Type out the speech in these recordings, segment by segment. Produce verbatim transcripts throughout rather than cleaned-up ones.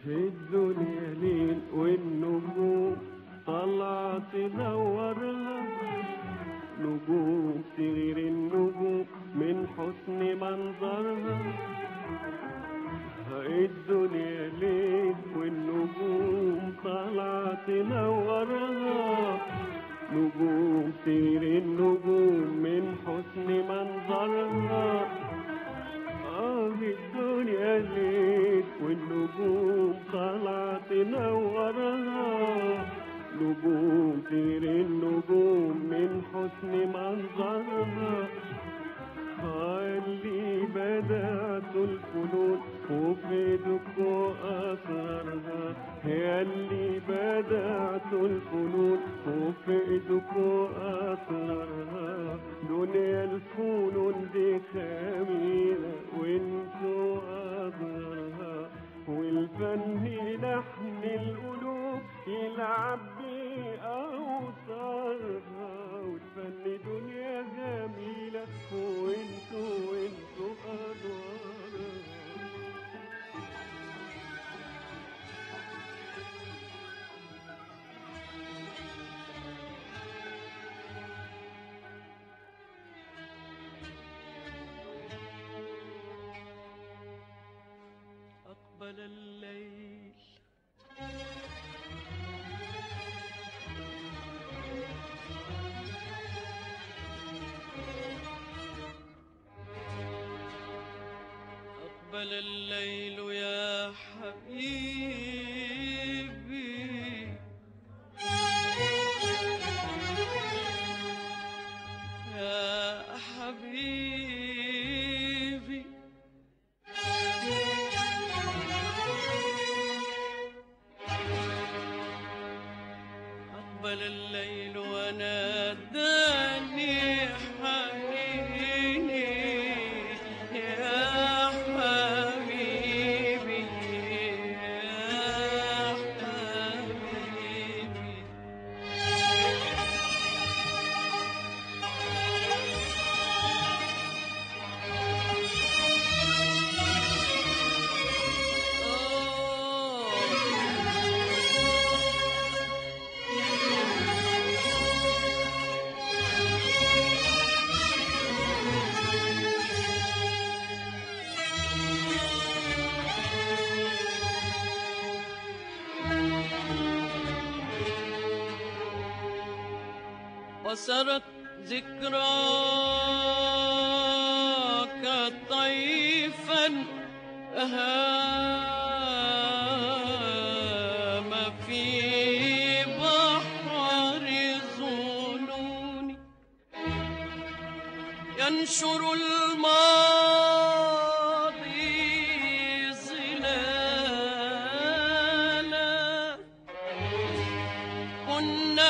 في الدنيا ليل والنجوم طالعة تنورها، نجوم تغير النجوم من حسن منظرها. الدنيا ليل والنجوم طالعة تنورها، نجوم تغير النجوم من حسن منظرها. آه الدنيا ليل والنجوم طالعة تنورها، نجوم تغير النجوم من حسن منظرها. اللي بدأت الفنون وفي دقوا أسرارها، يا اللي بدأت الفنون وفي دقوا أسرارها. دنيا الفنون دي خميلة وانتوا أضرارها، والفن لحن القلوب يلعب بأوتارها. والفن دنيا جميلة وانتوا وانتوا أضرارها. أقبل الليل أقبل الليل يا حبيبي، يا حبيبي. أقبل الليل وناداني حنيني، يا حبيبي يا حبيبي. وسرت ذكراك طيفا هام في بحر ظنوني، ينشر الماضي ظلالا. كنا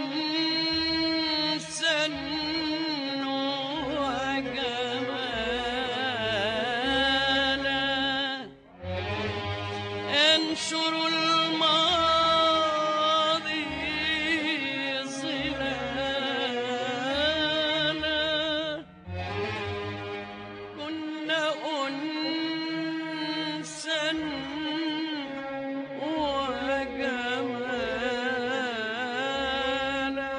ينشر الماضي ظلالا. كنا أنسا وجمالا.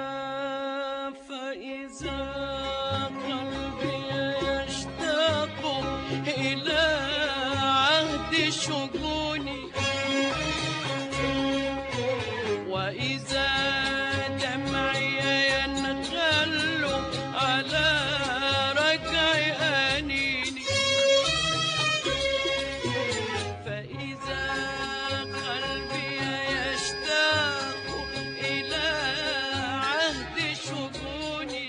فإذا قلبي يشتاق إلى عهد شجوني، وإذا دمعي ينغل على ركع أنيني، فإذا قلبي يشتاق إلى عهد شجوني،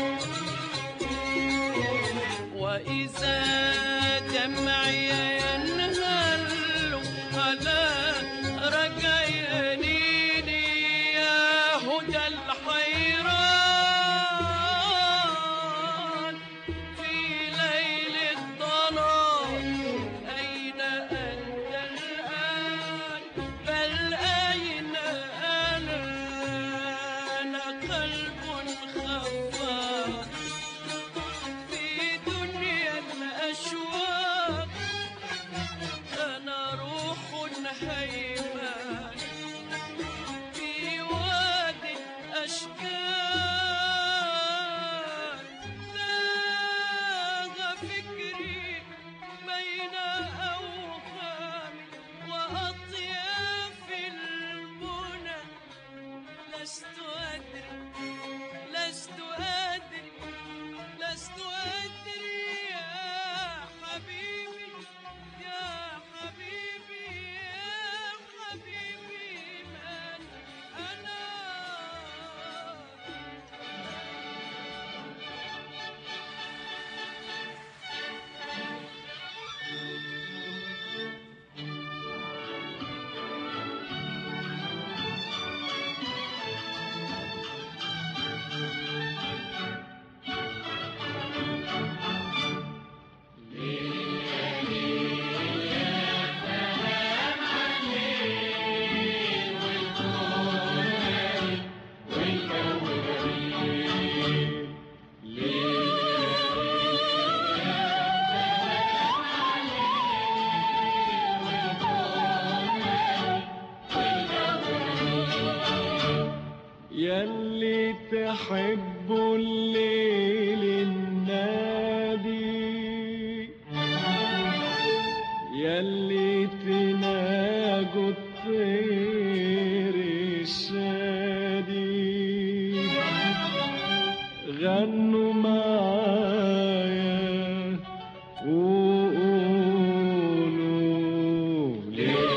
وإذا دمعي ينهل على ركع أنيني، يا هدى الحيران في ليل الظلام، أين أنت الآن؟ بل أين أنا؟ أنا قلب خفاف في دنيا الأشواق. بتحبوا الليل النادي، ياللي تناجوا الطير الشادي، غنوا معايا وقولوا ليه.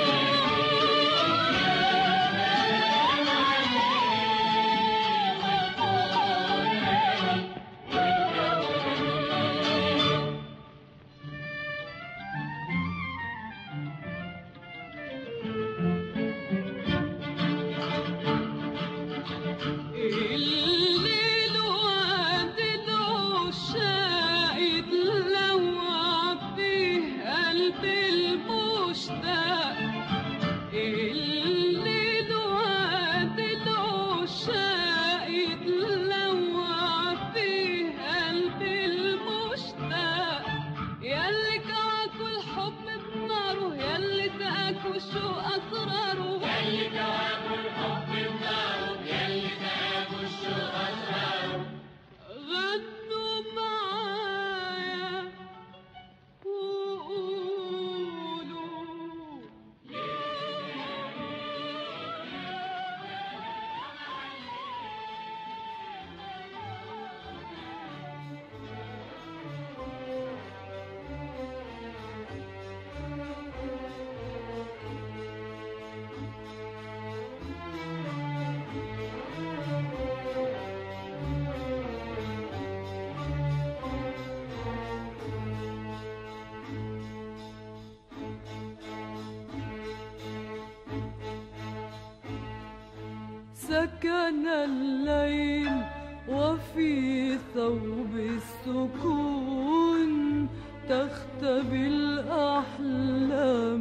سكن الليل وفي ثوب السكون تختبي الأحلام.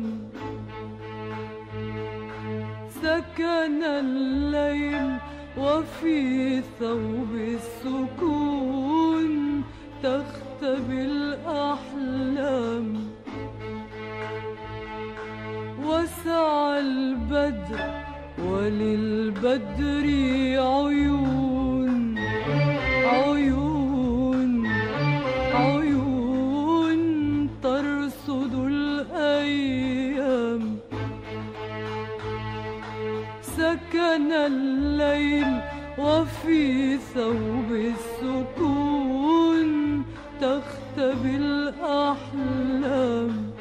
سكن الليل وفي ثوب السكون تختبي الأحلام. وسع البدر وللبدر عيون عيون عيون ترصد الأيام. سكن الليل وفي ثوب السكون تختبي الأحلام.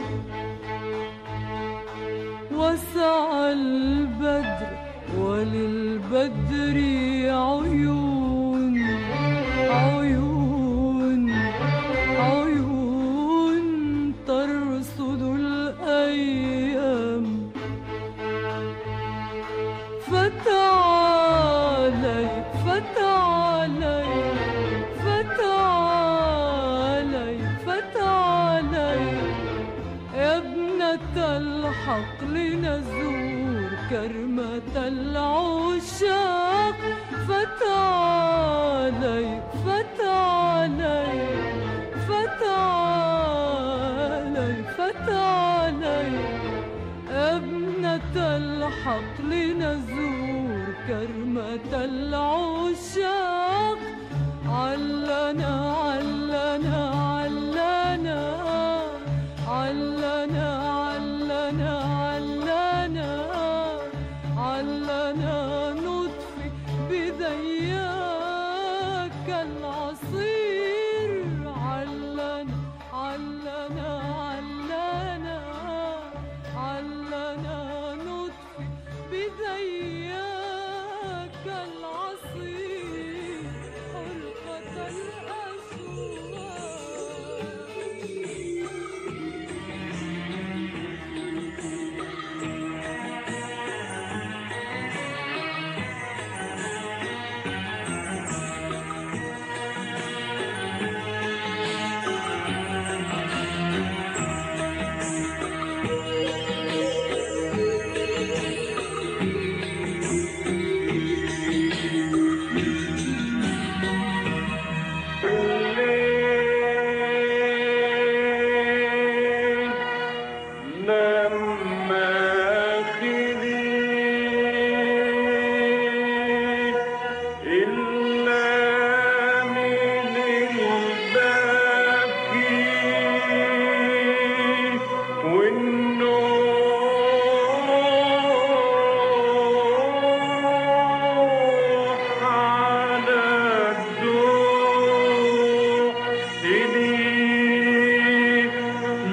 وسع البدر وللبدر عيون عيون عيون ترصد الأيام. فتعالي فتعالي فتعالي فتعالي يا ابنة الحقل نزور كرمة العشاق. فتعالي فتعالي فتعالي فتعالي يا ابنة الحقل نزور كرمة العشاق. علنا علنا علنا علنا علنا علنا علنا نطفي بذياك العصير. علنا علنا علنا علنا نطفي بذياك العصير. حلقة الأسود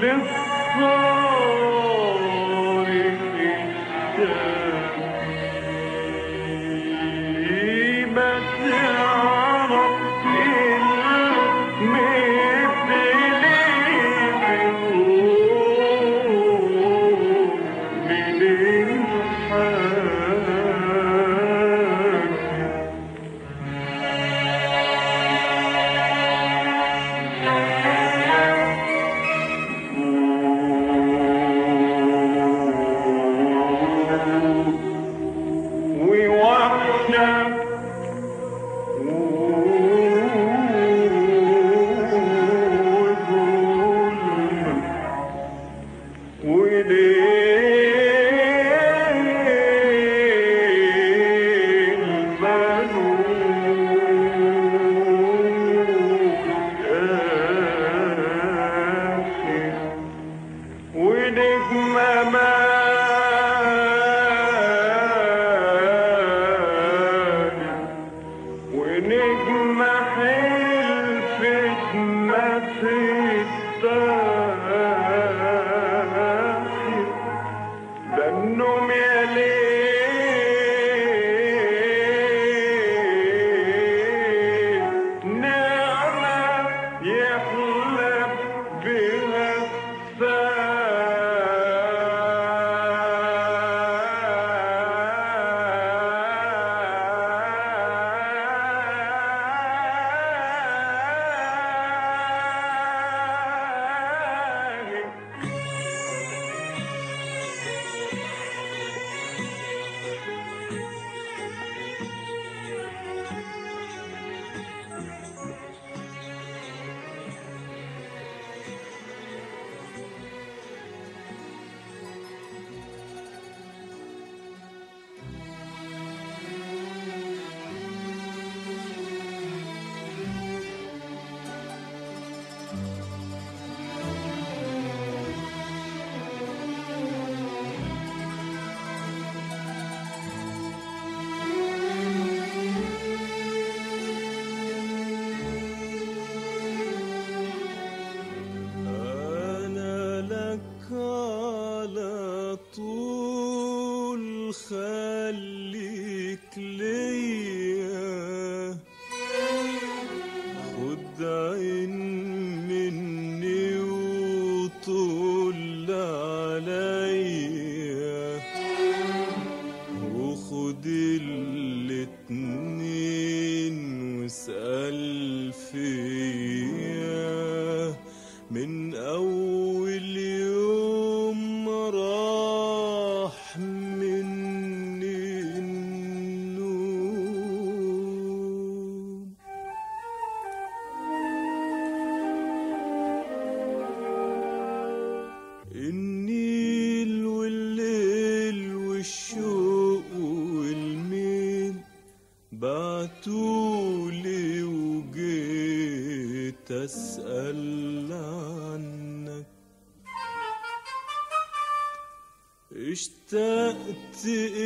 اشتقت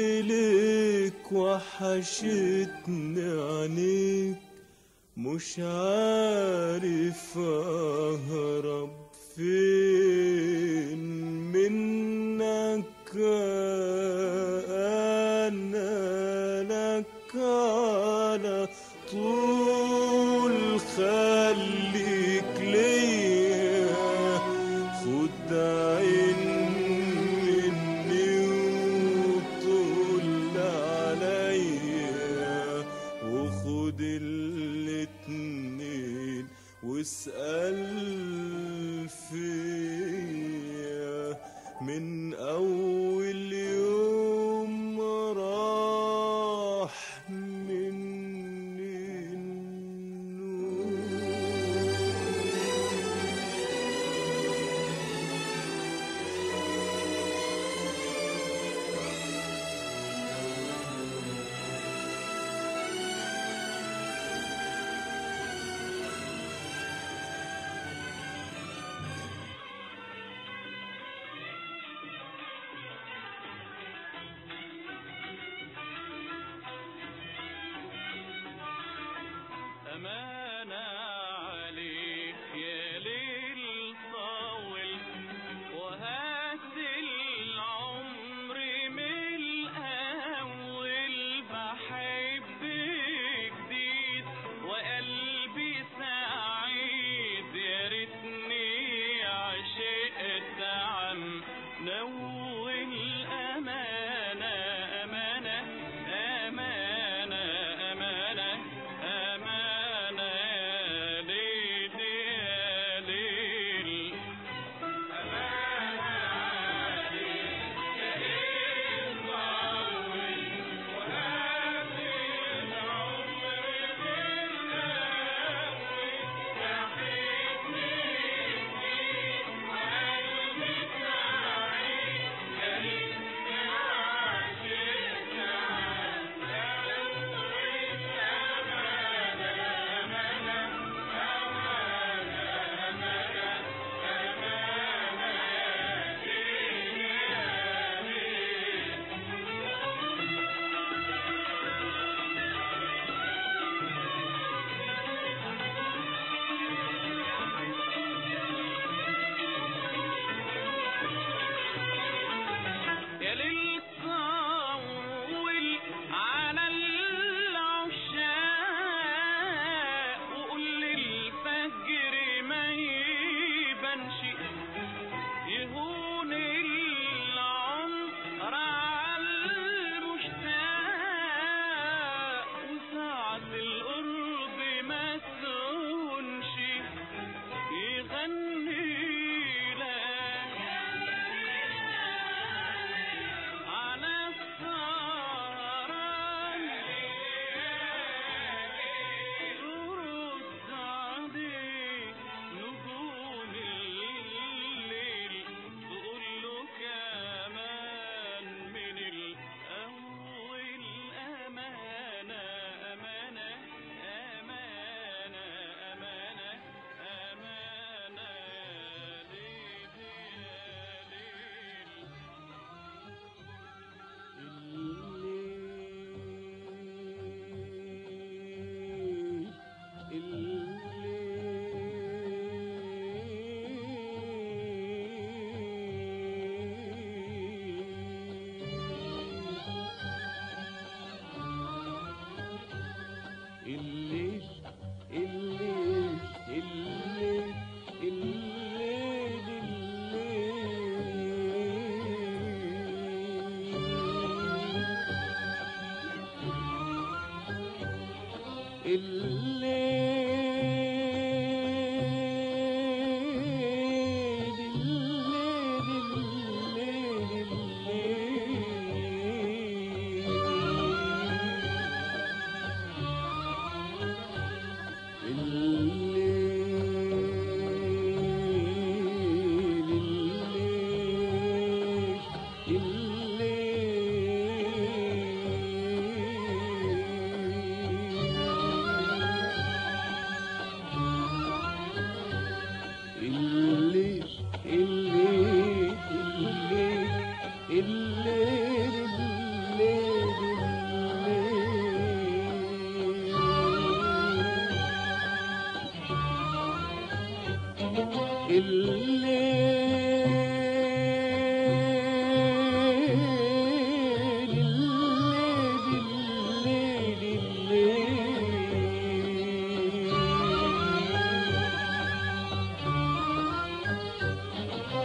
إليك وحشتني عينيك، مش عارف أهرب فين منك، أنا لك على طول، خليك ليا، خد عين خد الاتنين واسأل فيا من أول يوم راح مني النور.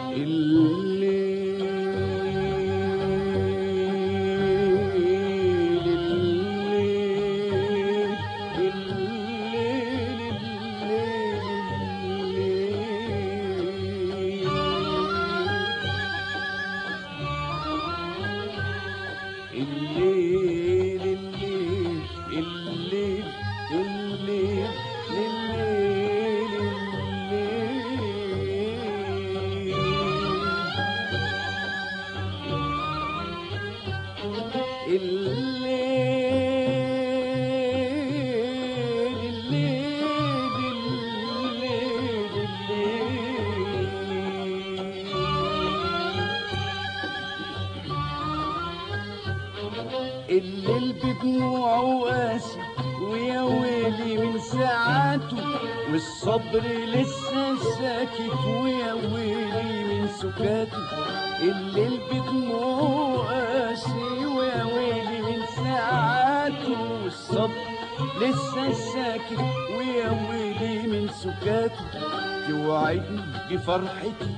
الليل بدموعه قاسي ويا ويلي من ساعاته، والصبر لسه ساكت ويا ويلي من سكاته. الليل بدموعه قاسي ويا ويلي من ساعاته، والصبر لسه ساكت ويا ويلي من سكاته. توعدني بفرحتي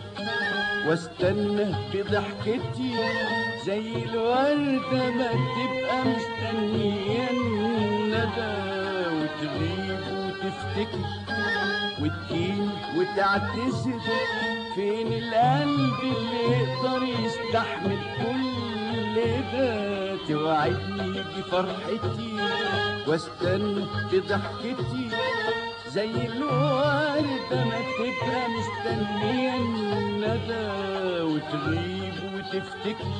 واستنى بضحكتي، زي الوردة ما تبقى مستنية الندى، وتغيب وتفتكر وتجيني وتعتذر. فين القلب اللي يقدر يستحمل كل ده؟ توعدني بفرحتي واستنى بضحكتي، زي الوردة ما تبقى مستنية الندى، وتغيب وتفتكر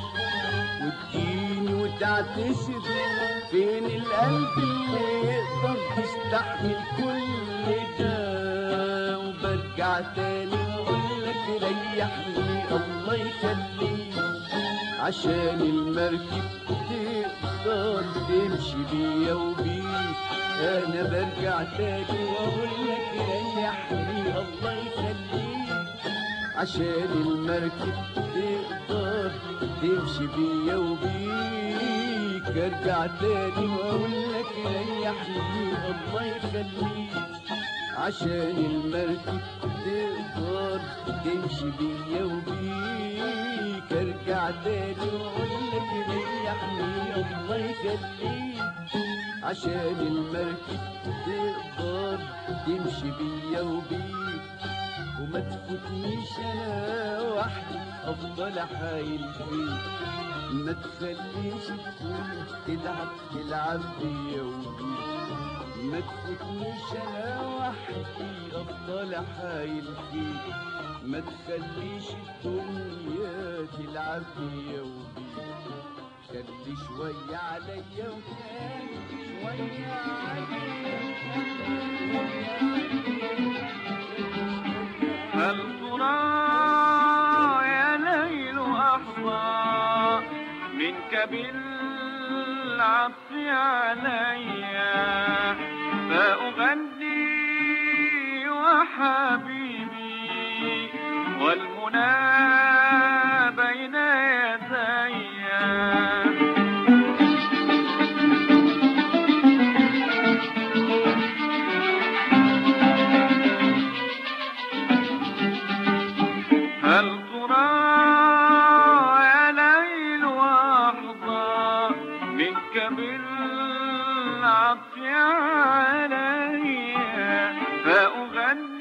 وتجيني وتعتذر. فين القلب اللي يقدر يستحمل كل ده؟ وبرجع تاني واقولك ريحني الله يخليك، عشان المركب تقدر تمشي بيا وبيك. انا برجع تاني واقولك ريحني الله يخليك، عشان المركب تقدر تمشي بيا وبيك. ارجع تاني واقولك ريحني الله يخليك، عشان المركب تقدر تمشي بيا وبيك. ارجع تاني واقولك ريحني الله يخليك، عشان المركب تقدر تمشي بيا وبيك. وما تفوتنيش انا وحدي افضل حايل فيك، ما تخليش تكون تلعب تلعب بيا وبيك. ما تفوتنيش انا وحدي افضل حايل فيك، ما تخليش الدنيا تلعب بيا وبيك. خلي شوية عليا وخلي شوية عليا. هل ترى يا ليل أحظى منك بالعطف عليا، فأغني وحبيبي والمنى بين يدي. هل ترى يا ليل أحظى منك بالعطف عليا،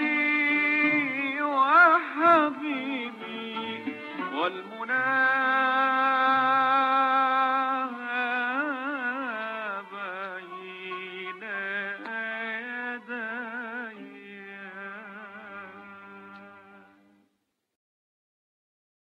فأغني وحبيبي والمنى